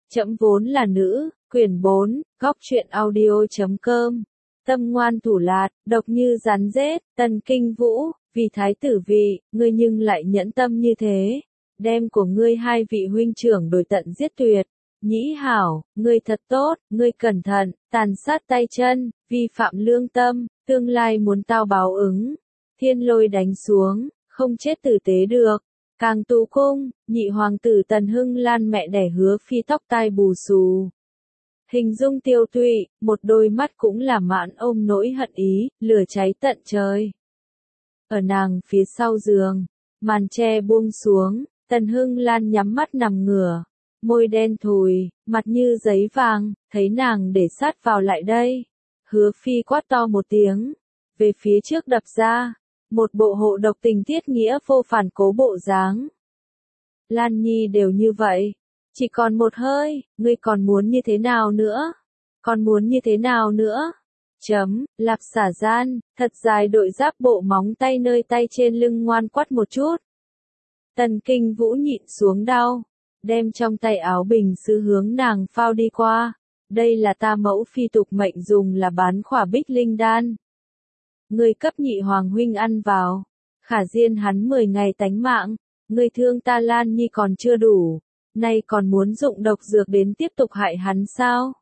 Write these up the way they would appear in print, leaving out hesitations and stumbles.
Trẫm vốn là nữ, quyển 4, góc truyện audio.com. Tâm ngoan thủ lạt, độc như rắn rết, Tần Kinh Vũ, vì thái tử vị, ngươi nhưng lại nhẫn tâm như thế. Đem của ngươi hai vị huynh trưởng đổi tận giết tuyệt. Nhĩ hảo, ngươi thật tốt, ngươi cẩn thận, tàn sát tay chân, vi phạm lương tâm, tương lai muốn tao báo ứng. Thiên lôi đánh xuống, không chết tử tế được. Càng Tú Cung, nhị hoàng tử Tần Hưng Lan mẹ đẻ Hứa Phi tóc tai bù xù. Hình dung tiêu tụy, một đôi mắt cũng là mãn ôm nỗi hận ý, lửa cháy tận trời. Ở nàng phía sau giường, màn tre buông xuống, Tần Hưng Lan nhắm mắt nằm ngửa, môi đen thùi, mặt như giấy vàng, thấy nàng để sát vào lại đây. Hứa Phi quát to một tiếng, về phía trước đập ra. Một bộ hộ độc tình tiết nghĩa vô phản cố bộ dáng. Lan Nhi đều như vậy. Chỉ còn một hơi, ngươi còn muốn như thế nào nữa? Còn muốn như thế nào nữa? Lạp xả gian, thật dài đội giáp bộ móng tay nơi tay trên lưng ngoan quắt một chút. Tần Kinh Vũ nhịn xuống đau, đem trong tay áo bình sứ hướng nàng phao đi qua. Đây là ta mẫu phi tục mệnh dùng là bán khỏa bích linh đan. Ngươi cấp nhị hoàng huynh ăn vào, khả diên hắn 10 ngày tánh mạng, ngươi thương ta Lan Nhi còn chưa đủ, nay còn muốn dụng độc dược đến tiếp tục hại hắn sao?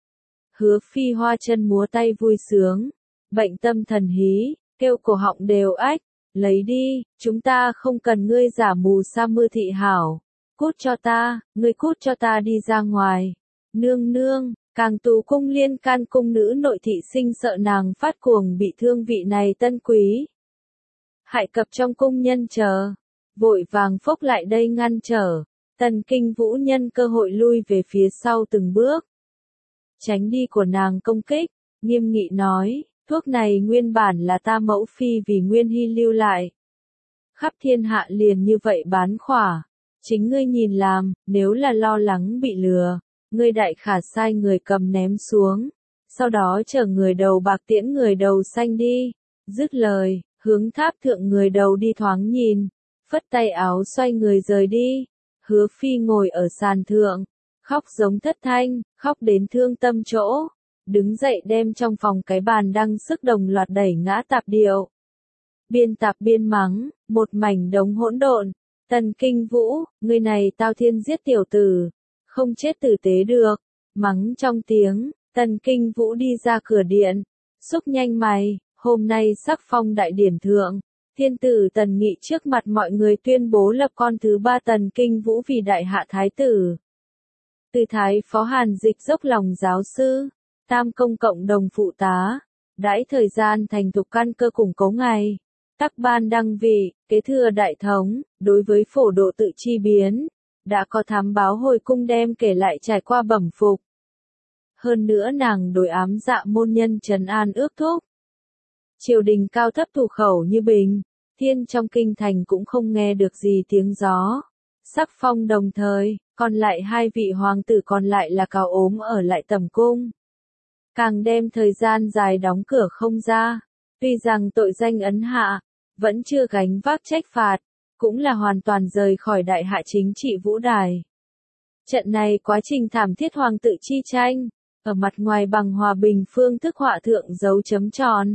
Hứa Phi hoa chân múa tay vui sướng, bệnh tâm thần hí, kêu cổ họng đều ách, lấy đi, chúng ta không cần ngươi giả mù sa mưa thị hảo, cút cho ta, ngươi cút cho ta đi ra ngoài, nương nương. Càng Tú Cung liên can cung nữ nội thị sinh sợ nàng phát cuồng bị thương vị này tân quý. Hại cập trong cung nhân chờ, vội vàng phốc lại đây ngăn trở, Tần Kinh Vũ nhân cơ hội lui về phía sau từng bước. Tránh đi của nàng công kích, nghiêm nghị nói, thuốc này nguyên bản là ta mẫu phi vì Nguyên Hy lưu lại. Khắp thiên hạ liền như vậy bán khỏa, chính ngươi nhìn làm, nếu là lo lắng bị lừa. Ngươi đại khả sai người cầm ném xuống, sau đó chở người đầu bạc tiễn người đầu xanh đi, dứt lời, hướng tháp thượng người đầu đi thoáng nhìn, phất tay áo xoay người rời đi. Hứa Phi ngồi ở sàn thượng, khóc giống thất thanh, khóc đến thương tâm chỗ, đứng dậy đem trong phòng cái bàn đăng sức đồng loạt đẩy ngã tạp điệu. Biên tạp biên mắng, một mảnh đống hỗn độn, Tần Kinh Vũ, người này tao thiên giết tiểu tử. Không chết tử tế được, mắng trong tiếng, Tần Kinh Vũ đi ra cửa điện, xúc nhanh mày, hôm nay sắc phong đại điển thượng, thiên tử Tần Nghị trước mặt mọi người tuyên bố lập con thứ 3 Tần Kinh Vũ vì đại hạ thái tử. Từ thái phó Hàn Dịch dốc lòng giáo sư, tam công cộng đồng phụ tá, đãi thời gian thành thục căn cơ củng cố ngày, tắc ban đăng vị, kế thừa đại thống, đối với phổ độ tự chi biến. Đã có thám báo hồi cung đem kể lại trải qua bẩm phục. Hơn nữa nàng đối ám dạ môn nhân trấn an ước thúc. Triều đình cao thấp thủ khẩu như bình, thiên trong kinh thành cũng không nghe được gì tiếng gió. Sắc phong đồng thời, còn lại hai vị hoàng tử còn lại là Cao Ốm ở lại tẩm cung. Càng đem thời gian dài đóng cửa không ra, tuy rằng tội danh ấn hạ, vẫn chưa gánh vác trách phạt. Cũng là hoàn toàn rời khỏi đại hạ chính trị vũ đài. Trận này quá trình thảm thiết hoàng tự chi tranh, ở mặt ngoài bằng hòa bình phương thức họa thượng dấu chấm tròn.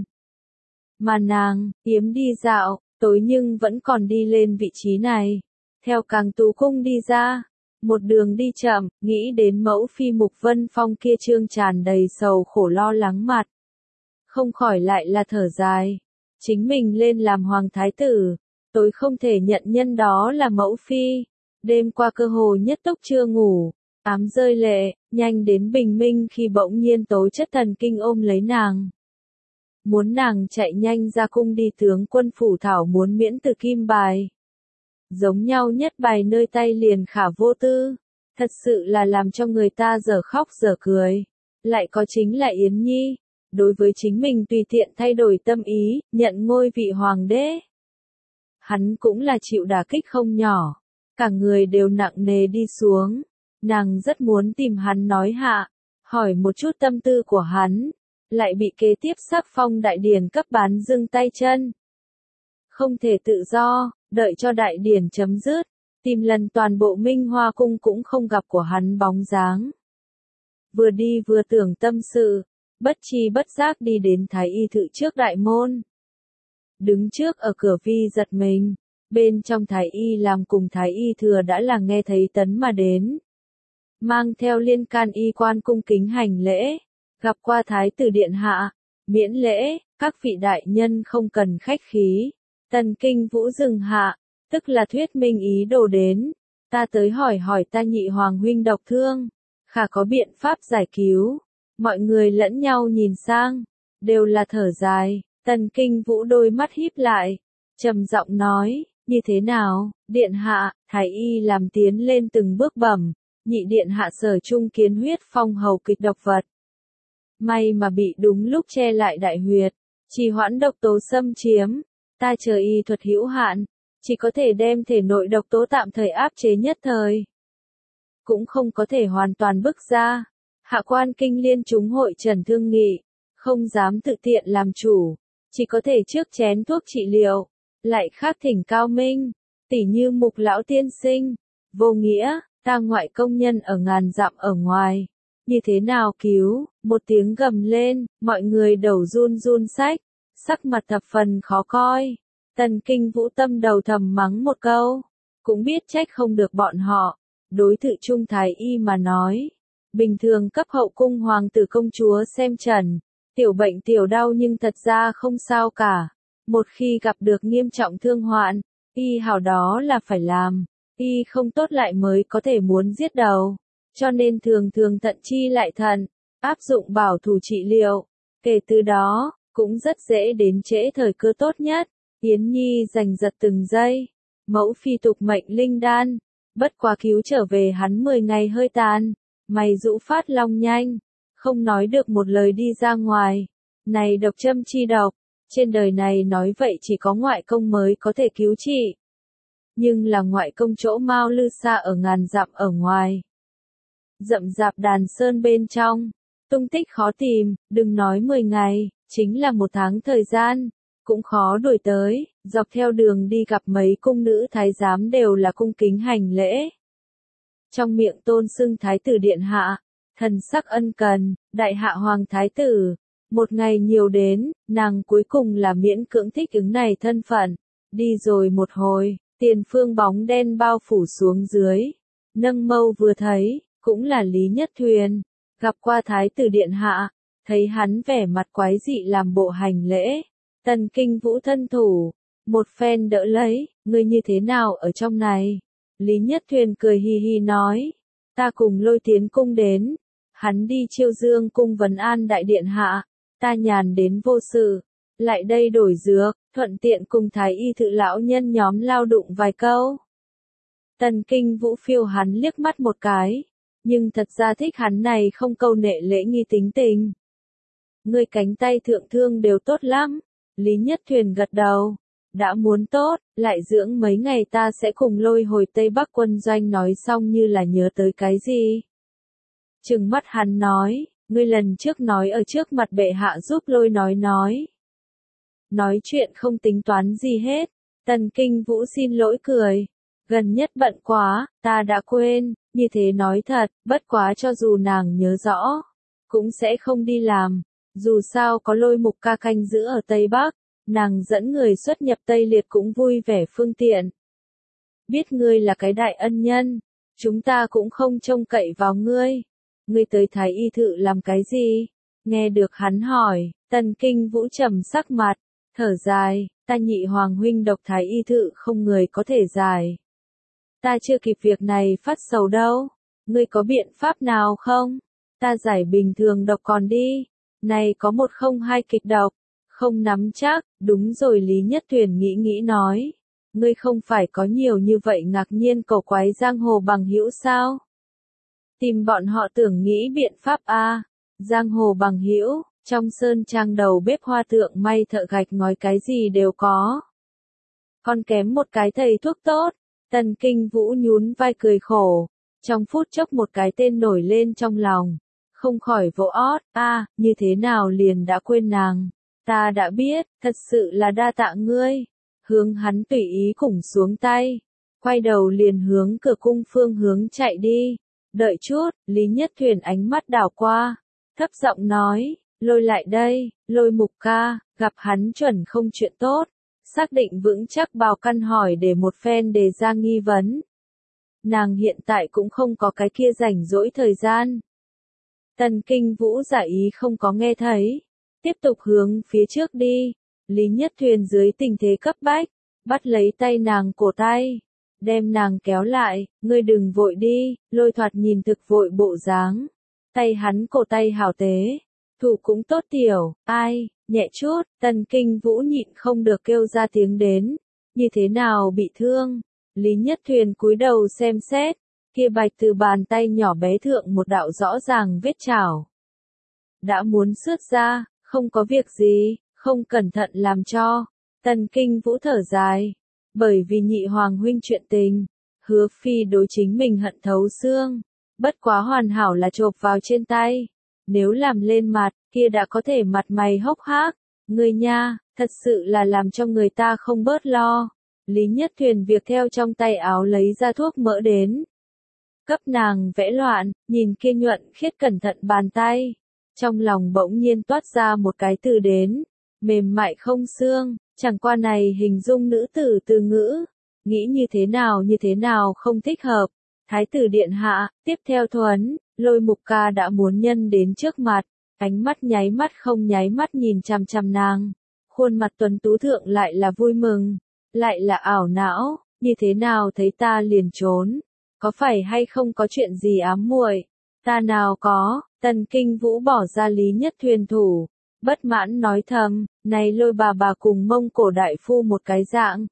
Mà nàng, yếm đi dạo, tối nhưng vẫn còn đi lên vị trí này. Theo Càng Tú Cung đi ra, một đường đi chậm, nghĩ đến mẫu phi Mục Vân Phong kia trương tràn đầy sầu khổ lo lắng mặt. Không khỏi lại là thở dài. Chính mình lên làm hoàng thái tử. Tôi không thể nhận nhân đó là mẫu phi, đêm qua cơ hồ nhất túc chưa ngủ, ám rơi lệ, nhanh đến bình minh khi bỗng nhiên tố chất thần kinh ôm lấy nàng. Muốn nàng chạy nhanh ra cung đi tướng quân phủ thảo muốn miễn từ kim bài. Giống nhau nhất bài nơi tay liền khả vô tư, thật sự là làm cho người ta dở khóc dở cười. Lại có chính là Yến Nhi, đối với chính mình tùy tiện thay đổi tâm ý, nhận ngôi vị hoàng đế. Hắn cũng là chịu đả kích không nhỏ, cả người đều nặng nề đi xuống, nàng rất muốn tìm hắn nói hạ, hỏi một chút tâm tư của hắn, lại bị kế tiếp sắc phong đại điển cấp bán dưng tay chân. Không thể tự do, đợi cho đại điển chấm dứt, Tìm lần toàn bộ Minh Hoa cung cũng không gặp của hắn bóng dáng. Vừa đi vừa tưởng tâm sự, bất tri bất giác đi đến Thái Y Thự trước đại môn. Đứng trước ở cửa Vi giật mình, bên trong Thái Y làm cùng Thái Y thừa đã là nghe thấy Tấn mà đến. Mang theo liên can y quan cung kính hành lễ, gặp qua Thái tử điện hạ, miễn lễ, các vị đại nhân không cần khách khí. Tần Kinh Vũ dừng hạ, tức là thuyết minh ý đồ đến, ta tới hỏi hỏi ta nhị hoàng huynh độc thương, khả có biện pháp giải cứu. Mọi người lẫn nhau nhìn sang, đều là thở dài. Tần Kinh Vũ đôi mắt híp lại, trầm giọng nói, như thế nào, điện hạ, Thái y làm tiến lên từng bước bẩm, nhị điện hạ sở trung kiến huyết phong hầu kịch độc vật. May mà bị đúng lúc che lại đại huyệt, trì hoãn độc tố xâm chiếm, ta chờ y thuật hữu hạn, chỉ có thể đem thể nội độc tố tạm thời áp chế nhất thời. Cũng không có thể hoàn toàn bức ra. Hạ quan kinh liên chúng hội trần thương nghị, không dám tự tiện làm chủ, chỉ có thể trước chén thuốc trị liệu, lại khác thỉnh cao minh, tỉ như Mục lão tiên sinh, vô nghĩa, ta ngoại công nhân ở ngàn dặm ở ngoài, như thế nào cứu, một tiếng gầm lên, mọi người đầu run run sách, sắc mặt thập phần khó coi. Tần Kinh Vũ tâm đầu thầm mắng một câu, cũng biết trách không được bọn họ, đối thự trung Thái y mà nói. Bình thường cấp hậu cung hoàng tử công chúa xem trần, tiểu bệnh tiểu đau nhưng thật ra không sao cả. Một khi gặp được nghiêm trọng thương hoạn, y hảo đó là phải làm, y không tốt lại mới có thể muốn giết đầu. Cho nên thường thường thận chi lại thận, áp dụng bảo thủ trị liệu. Kể từ đó, cũng rất dễ đến trễ thời cơ tốt nhất. Yến Nhi giành giật từng giây. Mẫu phi tục mệnh linh đan, bất quá cứu trở về hắn 10 ngày hơi tàn. Mày rũ phát long nhanh, không nói được một lời đi ra ngoài. Này độc châm chi độc, trên đời này nói vậy chỉ có ngoại công mới có thể cứu trị. Nhưng là ngoại công chỗ Mao Lư Sa ở ngàn dặm ở ngoài. Rậm rạp đàn sơn bên trong, tung tích khó tìm, đừng nói 10 ngày, chính là 1 tháng thời gian, cũng khó đuổi tới. Dọc theo đường đi gặp mấy cung nữ thái giám đều là cung kính hành lễ. Trong miệng tôn xưng thái tử điện hạ, thần sắc ân cần, đại hạ hoàng thái tử. Một ngày nhiều đến, nàng cuối cùng là miễn cưỡng thích ứng này thân phận. Đi rồi một hồi, tiền phương bóng đen bao phủ xuống dưới. Nâng mâu vừa thấy, cũng là Lý Nhất Thuyền. Gặp qua thái tử điện hạ, thấy hắn vẻ mặt quái dị làm bộ hành lễ. Tần Kinh Vũ thân thủ, một phen đỡ lấy, ngươi như thế nào ở trong này? Lý Nhất Thuyền cười hi hi nói, ta cùng Lôi tiến cung đến, hắn đi Chiêu Dương cung vấn an đại điện hạ, ta nhàn đến vô sự, lại đây đổi dược, thuận tiện cùng Thái y thự lão nhân nhóm lao đụng vài câu. Tần Kinh Vũ phiêu hắn liếc mắt một cái, nhưng thật ra thích hắn này không câu nệ lễ nghi tính tình. Ngươi cánh tay thượng thương đều tốt lắm, Lý Nhất Thuyền gật đầu. Đã muốn tốt, lại dưỡng mấy ngày ta sẽ cùng Lôi hồi Tây Bắc quân doanh nói xong như là nhớ tới cái gì. Trừng mắt hắn nói, ngươi lần trước nói ở trước mặt bệ hạ giúp Lôi nói. Nói chuyện không tính toán gì hết, Tần Kinh Vũ xin lỗi cười. Gần nhất bận quá, ta đã quên, như thế nói thật, bất quá cho dù nàng nhớ rõ, cũng sẽ không đi làm. Dù sao có Lôi mục ca canh giữ ở Tây Bắc. Nàng dẫn người xuất nhập Tây Liệt cũng vui vẻ phương tiện. Biết ngươi là cái đại ân nhân, chúng ta cũng không trông cậy vào ngươi. Ngươi tới Thái y thự làm cái gì? Nghe được hắn hỏi, Tần Kinh Vũ trầm sắc mặt, thở dài, ta nhị hoàng huynh độc Thái y thự không người có thể giải. Ta chưa kịp việc này phát sầu đâu, ngươi có biện pháp nào không? Ta giải bình thường độc còn đi, này có 102 kịch độc. Không nắm chắc, đúng rồi Lý Nhất Thuyền nghĩ nói. Ngươi không phải có nhiều như vậy ngạc nhiên cầu quái giang hồ bằng hữu sao? Tìm bọn họ tưởng nghĩ biện pháp a. Giang hồ bằng hữu, trong sơn trang đầu bếp hoa tượng may thợ gạch ngói cái gì đều có. Còn kém một cái thầy thuốc tốt. Tần Kinh Vũ nhún vai cười khổ. Trong phút chốc một cái tên nổi lên trong lòng. Không khỏi vỗ ót, như thế nào liền đã quên nàng. Ta đã biết, thật sự là đa tạ ngươi. Hướng hắn tùy ý cùng xuống tay. quay đầu liền hướng cửa cung phương hướng chạy đi. Đợi chút, Lý Nhất Thuyền ánh mắt đảo qua, thấp giọng nói, Lôi lại đây, Lôi Mục ca, gặp hắn chuẩn không chuyện tốt, xác định vững chắc bào căn hỏi để một phen đề ra nghi vấn. Nàng hiện tại cũng không có cái kia rảnh rỗi thời gian. Tần Kinh Vũ giả ý không có nghe thấy, tiếp tục hướng phía trước đi. Lý Nhất Thuyền dưới tình thế cấp bách, bắt lấy tay nàng cổ tay, đem nàng kéo lại, ngươi đừng vội đi, Lôi thoạt nhìn thực vội bộ dáng. Tay hắn cổ tay hảo tế, thủ cũng tốt tiểu, ai, nhẹ chút, Tần Kinh Vũ nhịn không được kêu ra tiếng đến, như thế nào bị thương. Lý Nhất Thuyền cúi đầu xem xét, kia bạch từ bàn tay nhỏ bé thượng một đạo rõ ràng vết chảo. Đã muốn xước ra, không có việc gì, không cẩn thận làm cho. Tần Kinh Vũ thở dài, bởi vì nhị hoàng huynh chuyện tình, Hứa Phi đối chính mình hận thấu xương, bất quá hoàn hảo là chộp vào trên tay. Nếu làm lên mặt, kia đã có thể mặt mày hốc hác. Ngươi nha, thật sự là làm cho người ta không bớt lo. Lý Nhất Thuyền việc theo trong tay áo lấy ra thuốc mỡ đến. Cấp nàng vẽ loạn, nhìn kia nhuận khiết cẩn thận bàn tay. Trong lòng bỗng nhiên toát ra một cái từ đến. Mềm mại không xương, chẳng qua này hình dung nữ tử từ ngữ. Nghĩ như thế nào không thích hợp. Thái tử điện hạ, tiếp theo thuấn, Lôi Mục ca đã muốn nhân đến trước mặt. Ánh mắt nháy mắt không nháy mắt nhìn chằm chằm nàng. Khuôn mặt tuấn tú thượng lại là vui mừng. Lại là ảo não, như thế nào thấy ta liền trốn, có phải hay không có chuyện gì ám muội? Ta nào có. Tần Kinh Vũ bỏ ra Lý Nhất Thuyền thủ, bất mãn nói thầm, này Lôi bà cùng Mông Cổ đại phu một cái dạng.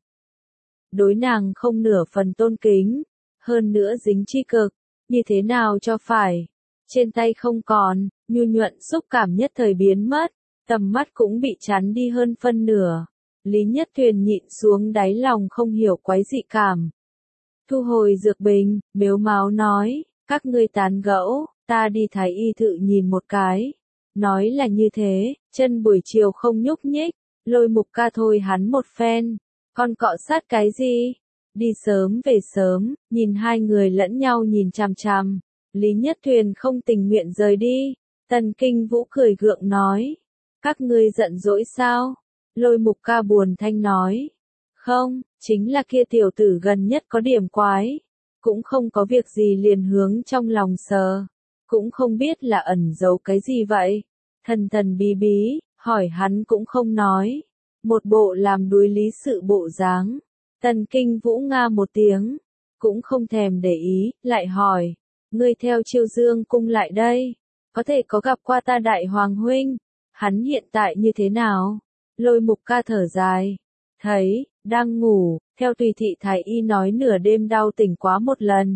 Đối nàng không nửa phần tôn kính, hơn nữa dính chi cực, như thế nào cho phải. Trên tay không còn, nhu nhuận xúc cảm nhất thời biến mất, tầm mắt cũng bị chắn đi hơn phân nửa. Lý Nhất Thuyền nhịn xuống đáy lòng không hiểu quái dị cảm. Thu hồi dược bình, mếu máo nói, các ngươi tán gẫu, ta đi thái y thự nhìn một cái. Nói là như thế, chân buổi chiều không nhúc nhích, Lôi Mục ca thôi hắn một phen, con cọ sát cái gì? Đi sớm về sớm, nhìn hai người lẫn nhau nhìn chằm chằm. Lý Nhất Thuyền không tình nguyện rời đi. Tần Kinh Vũ cười gượng nói, các ngươi giận dỗi sao? Lôi Mục ca buồn thanh nói, không, chính là kia tiểu tử gần nhất có điểm quái, cũng không có việc gì liền hướng trong lòng sờ, cũng không biết là ẩn giấu cái gì vậy. Thần thần bí bí, hỏi hắn cũng không nói, một bộ làm đối lý sự bộ dáng. Tần Kinh Vũ nga một tiếng, cũng không thèm để ý, lại hỏi, ngươi theo Chiêu Dương cung lại đây, có thể có gặp qua ta đại hoàng huynh, hắn hiện tại như thế nào? Lôi Mục ca thở dài, thấy, đang ngủ, theo tùy thị thái y nói nửa đêm đau tỉnh quá một lần.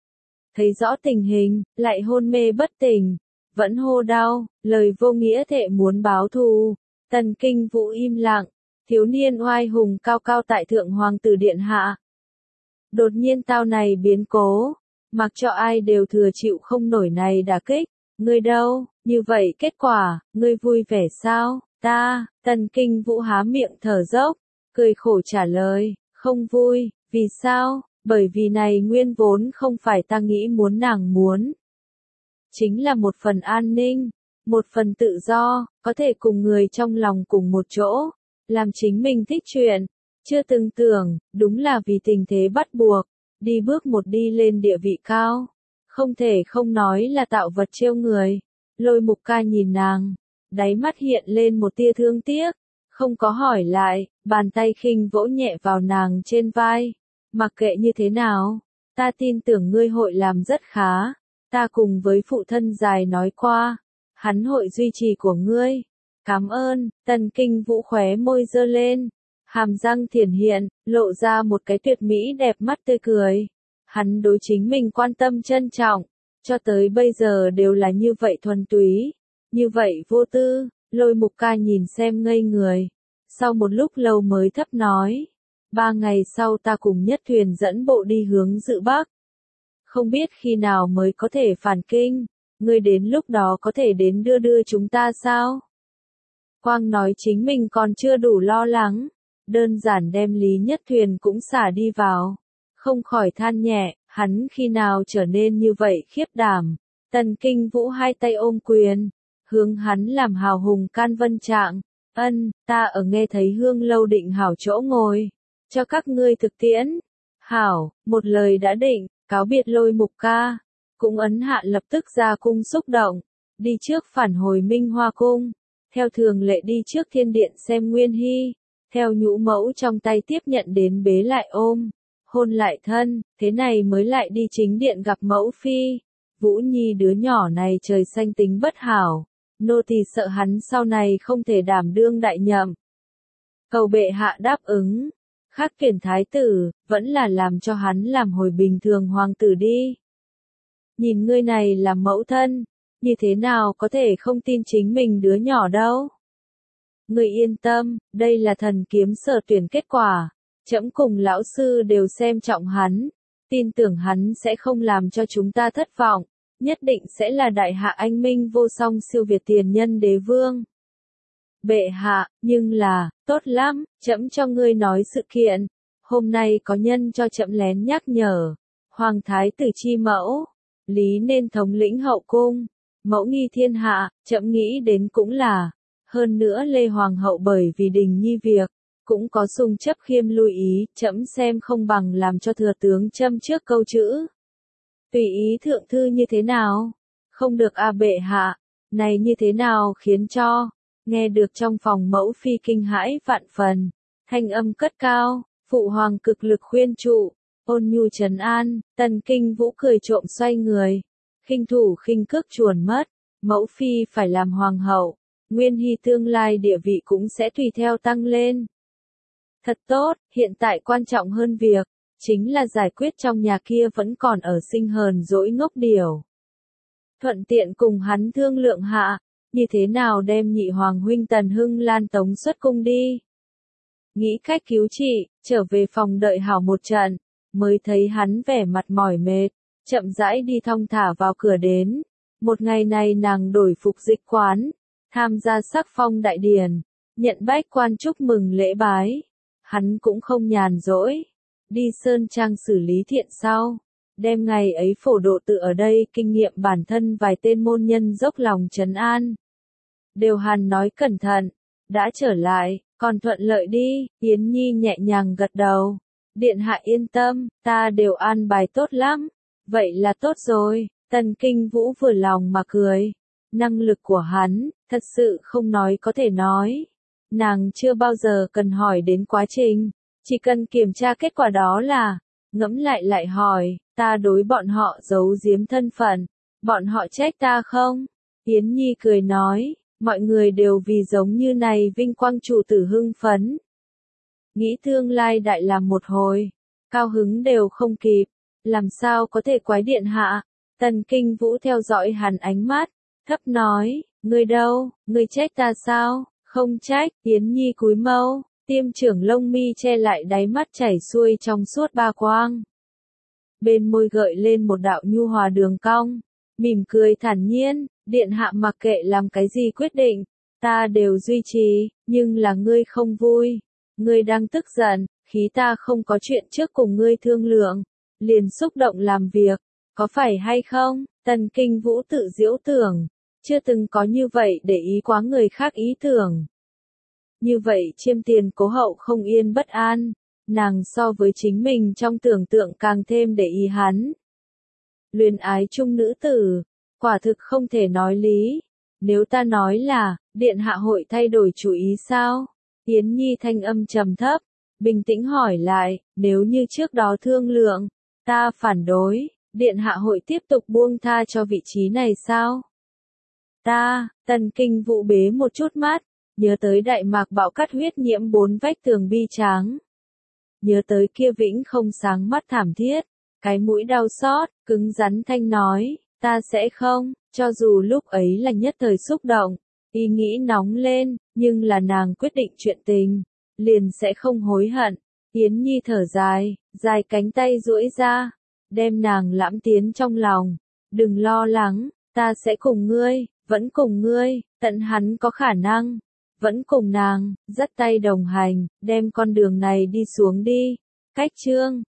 Thấy rõ tình hình, lại hôn mê bất tỉnh, vẫn hô đau, lời vô nghĩa thệ muốn báo thù. Tần Kinh Vũ im lặng, thiếu niên oai hùng cao cao tại thượng hoàng tử điện hạ. Đột nhiên tao này biến cố, mặc cho ai đều thừa chịu không nổi này đả kích. Ngươi đâu, như vậy kết quả, ngươi vui vẻ sao? Ta, Tần Kinh Vũ há miệng thở dốc, cười khổ trả lời, không vui. Vì sao? Bởi vì này nguyên vốn không phải ta nghĩ muốn nàng muốn. Chính là một phần an ninh, một phần tự do, có thể cùng người trong lòng cùng một chỗ, làm chính mình thích chuyện. Chưa từng tưởng, đúng là vì tình thế bắt buộc, đi bước một đi lên địa vị cao. Không thể không nói là tạo vật trêu người. Lôi Mục ca nhìn nàng, đáy mắt hiện lên một tia thương tiếc, không có hỏi lại, bàn tay khinh vỗ nhẹ vào nàng trên vai. Mặc kệ như thế nào, ta tin tưởng ngươi hội làm rất khá, ta cùng với phụ thân dài nói qua, hắn hội duy trì của ngươi. Cảm ơn. Tần Kinh Vũ khóe môi giơ lên, hàm răng thiển hiện, lộ ra một cái tuyệt mỹ đẹp mắt tươi cười. Hắn đối chính mình quan tâm trân trọng, cho tới bây giờ đều là như vậy thuần túy, như vậy vô tư. Lôi Mục ca nhìn xem ngây người, sau một lúc lâu mới thấp nói, 3 ngày sau ta cùng Nhất Thuyền dẫn bộ đi hướng Dự Bắc. Không biết khi nào mới có thể phản kinh, ngươi đến lúc đó có thể đến đưa chúng ta sao? Quang nói chính mình còn chưa đủ lo lắng, đơn giản đem Lý Nhất Thuyền cũng xả đi vào. không khỏi than nhẹ, hắn khi nào trở nên như vậy khiếp đảm. Tần Kinh Vũ hai tay ôm quyền, hướng hắn làm hào hùng can vân trạng, ta ở nghe thấy Hương lâu định hảo chỗ ngồi, cho các ngươi thực tiễn. Hảo, một lời đã định, cáo biệt Lôi Mục ca, cũng ấn hạ lập tức ra cung xúc động, đi trước phản hồi Minh Hoa cung, theo thường lệ đi trước thiên điện xem Nguyên Hy, theo nhũ mẫu trong tay tiếp nhận đến bế lại ôm, hôn lại thân, thế này mới lại đi chính điện gặp mẫu phi. Vũ Nhi đứa nhỏ này trời xanh tính bất hảo, nô tỳ sợ hắn sau này không thể đảm đương đại nhậm. Cầu bệ hạ đáp ứng, Khắc Kiển thái tử, vẫn là làm cho hắn làm hồi bình thường hoàng tử đi. Nhìn ngươi này là mẫu thân, như thế nào có thể không tin chính mình đứa nhỏ đâu. Ngươi yên tâm, đây là thần kiếm sở tuyển kết quả, trẫm cùng lão sư đều xem trọng hắn, tin tưởng hắn sẽ không làm cho chúng ta thất vọng, nhất định sẽ là đại hạ anh minh vô song siêu việt tiền nhân đế vương. Bệ hạ, nhưng là, tốt lắm, trẫm cho ngươi nói sự kiện, hôm nay có nhân cho trẫm lén nhắc nhở, hoàng thái tử chi mẫu, lý nên thống lĩnh hậu cung, mẫu nghi thiên hạ, trẫm nghĩ đến cũng là, hơn nữa Lê Hoàng hậu bởi vì đình nhi việc, cũng có sung chấp khiêm lưu ý, trẫm xem không bằng làm cho thừa tướng châm trước câu chữ. Tùy ý thượng thư như thế nào? Không được bệ hạ, này như thế nào khiến cho, nghe được trong phòng mẫu phi kinh hãi vạn phần, thanh âm cất cao, phụ hoàng cực lực khuyên trụ, ôn nhu trấn an, Tần Kinh Vũ cười trộm xoay người, khinh thủ khinh cước chuồn mất, mẫu phi phải làm hoàng hậu, Nguyên Hy tương lai địa vị cũng sẽ tùy theo tăng lên. Thật tốt, hiện tại quan trọng hơn việc, chính là giải quyết trong nhà kia vẫn còn ở sinh hờn dỗi ngốc điểu. Thuận tiện cùng hắn thương lượng hạ, như thế nào đem nhị hoàng huynh Tần Hưng Lan tống xuất cung đi. Nghĩ cách cứu trị, trở về phòng đợi hảo một trận, mới thấy hắn vẻ mặt mỏi mệt, chậm rãi đi thong thả vào cửa đến. Một ngày này nàng đổi phục dịch quán, tham gia sắc phong đại điển, nhận bách quan chúc mừng lễ bái. Hắn cũng không nhàn rỗi, đi sơn trang xử lý thiện sau, đem ngày ấy phổ độ tự ở đây kinh nghiệm bản thân vài tên môn nhân dốc lòng trấn an. Đều Hàn nói cẩn thận, đã trở lại, còn thuận lợi đi, Yến Nhi nhẹ nhàng gật đầu. Điện hạ yên tâm, ta đều an bài tốt lắm, vậy là tốt rồi, Tần Kinh Vũ vừa lòng mà cười. Năng lực của hắn, thật sự không nói có thể nói. Nàng chưa bao giờ cần hỏi đến quá trình, chỉ cần kiểm tra kết quả đó là, ngẫm lại hỏi, ta đối bọn họ giấu giếm thân phận, bọn họ trách ta không? Yến Nhi cười nói, mọi người đều vì giống như này vinh quang chủ tử hưng phấn. Nghĩ tương lai đại làm một hồi, cao hứng đều không kịp, làm sao có thể quái điện hạ? Tần Kinh Vũ theo dõi hắn ánh mắt, thấp nói, ngươi đâu, ngươi trách ta sao? Không trách, Yến Nhi cúi mâu, tiêm trưởng lông mi che lại đáy mắt chảy xuôi trong suốt ba quang. Bên môi gợi lên một đạo nhu hòa đường cong, mỉm cười thản nhiên, điện hạ mặc kệ làm cái gì quyết định, ta đều duy trì, nhưng là ngươi không vui, ngươi đang tức giận, khí ta không có chuyện trước cùng ngươi thương lượng, liền xúc động làm việc, có phải hay không? Tần Kinh Vũ tự giễu tưởng, chưa từng có như vậy để ý quá người khác ý tưởng. Như vậy chiêm tiền cố hậu không yên bất an, nàng so với chính mình trong tưởng tượng càng thêm để ý hắn. Luyến ái chung nữ tử, quả thực không thể nói lý. Nếu ta nói là, điện hạ hội thay đổi chủ ý sao? Yến Nhi thanh âm trầm thấp, bình tĩnh hỏi lại, nếu như trước đó thương lượng, ta phản đối, điện hạ hội tiếp tục buông tha cho vị trí này sao? Tần Kinh Vũ bế một chút mắt, nhớ tới Đại Mạc bạo cắt huyết nhiễm 4 vách tường bi tráng. Nhớ tới kia vĩnh không sáng mắt thảm thiết, cái mũi đau xót, cứng rắn thanh nói, ta sẽ không, cho dù lúc ấy là nhất thời xúc động, ý nghĩ nóng lên, nhưng là nàng quyết định chuyện tình, liền sẽ không hối hận. Yến Nhi thở dài, dài cánh tay duỗi ra, đem nàng lãm tiến trong lòng, đừng lo lắng, ta sẽ cùng ngươi, vẫn cùng ngươi, tận hắn có khả năng, vẫn cùng nàng, dắt tay đồng hành, đem con đường này đi xuống đi. Cách chương